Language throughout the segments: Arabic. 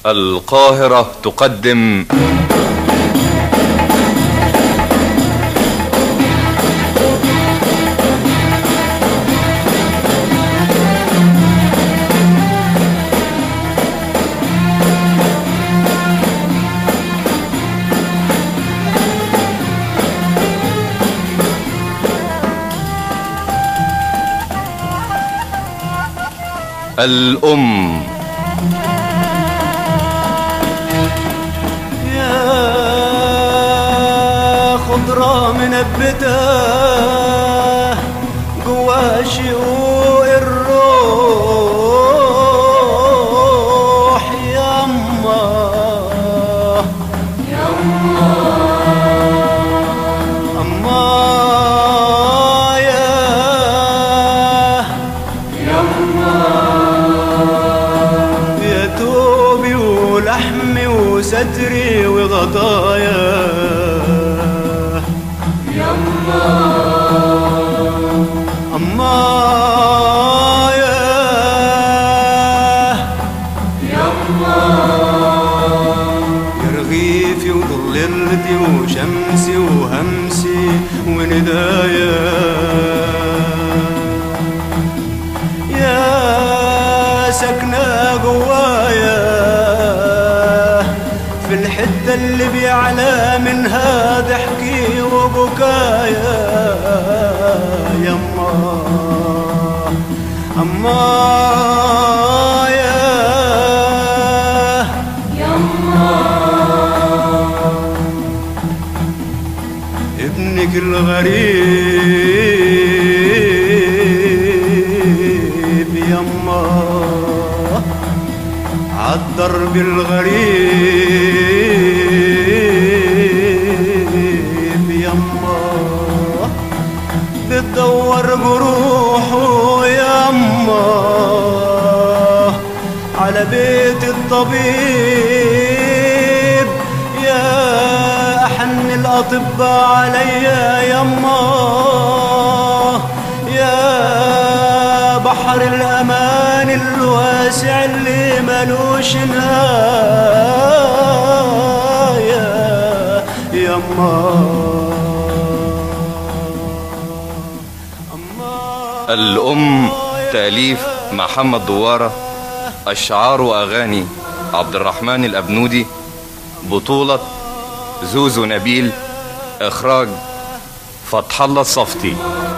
القاهرة تقدم الأم. خضرة منبتة جوا شقوق الروح، يما يما أما يما يا توبي ولحمي وستري وغطايا أما يما يا رغيفي وضللتي وشمسي وهمسي وندايا، يا سكنة جوايا في الحتة اللي بيعلى منها ضحكي وبكايا، يما أما يما ابنك الغريب يما عالدرب الغريب يما بتدور جروحه يما على بيت الطبيب، يا أحن الأطباء عليا يما، يا بحر الأمان الواسع اللي ملوش نهاية يما. الأم تأليف محمد دوارة، أشعار وأغاني عبد الرحمن الأبنودي، بطولة زوزو نبيل، إخراج فتح الله الصفتي.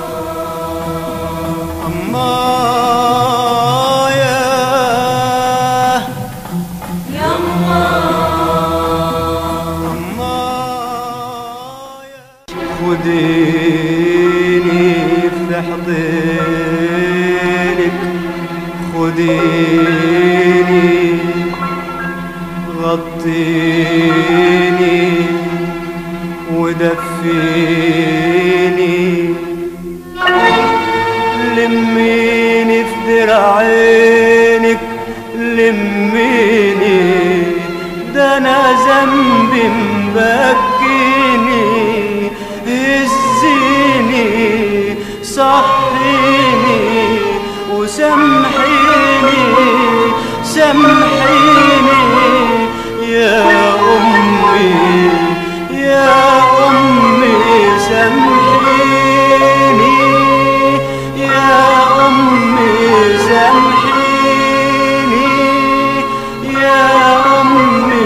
خديني في حضنك، خديني غطيني ودفيني، لميني في دراعينك لميني، ده انا ذنبي مبكيني، هزيني صحيني وسامحيني سامحيني يا أمي يا أمي، سامحيني يا أمي سامحيني يا أمي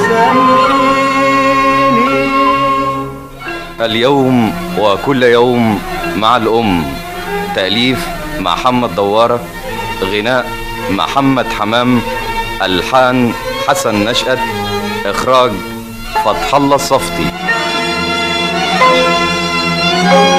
سامحيني. اليوم وكل يوم مع الأم، تأليف محمد دوارة، غناء محمد حمام، ألحان حسن نشأت، إخراج فتح الله الصفتي.